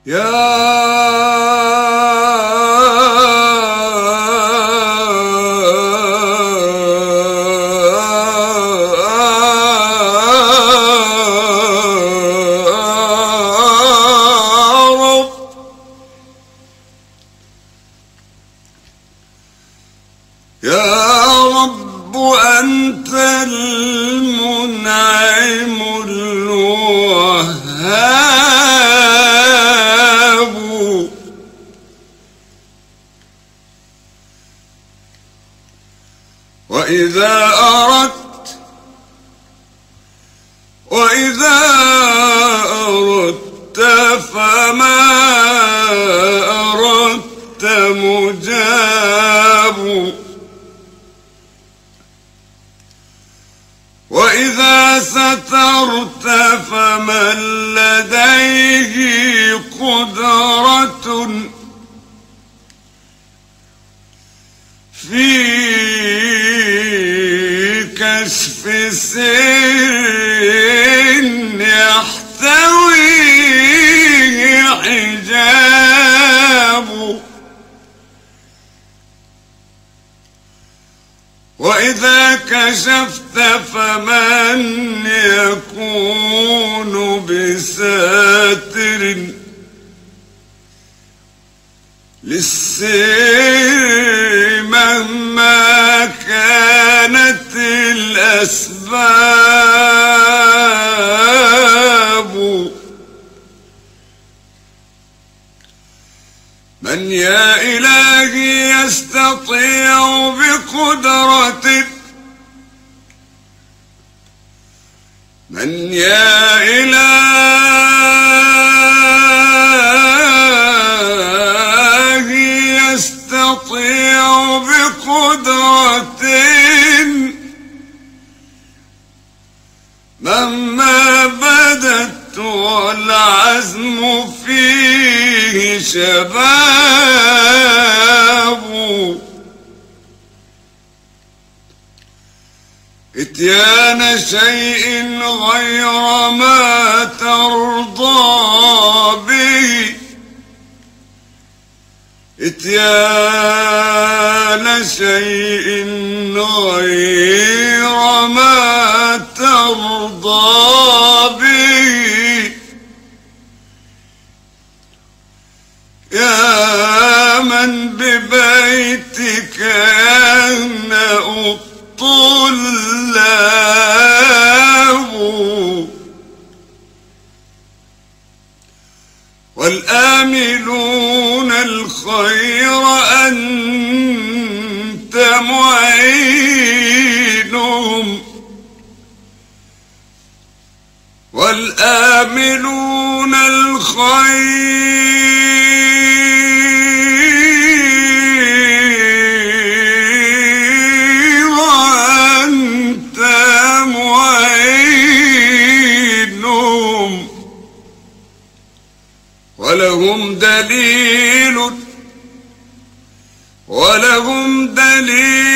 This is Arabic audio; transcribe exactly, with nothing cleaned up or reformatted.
يا يا رب أنت المنعم الوهاب، وإذا أردت وإذا أردت فما أردت مجاب، وإذا سترت فمن لديه قدرة في كشف سر يحتويه حجاب، وإذا كشفت فمن يكون بساتر للسر مهما كانت الأسباب. من يا إلهي يستطيع بقدرته، من يا إلهي يستطيع بقدرته مهما بدت والعزم فيه شباب. إتيان شيء غير ما ترضى به، إتيان شيء غير ما ترضى به، يا من ببيتك يهنأ الطلاب، والآملون الخير أنت معينهم، والآملون الخير أنت معينهم، ولهم دليل ولهم دليل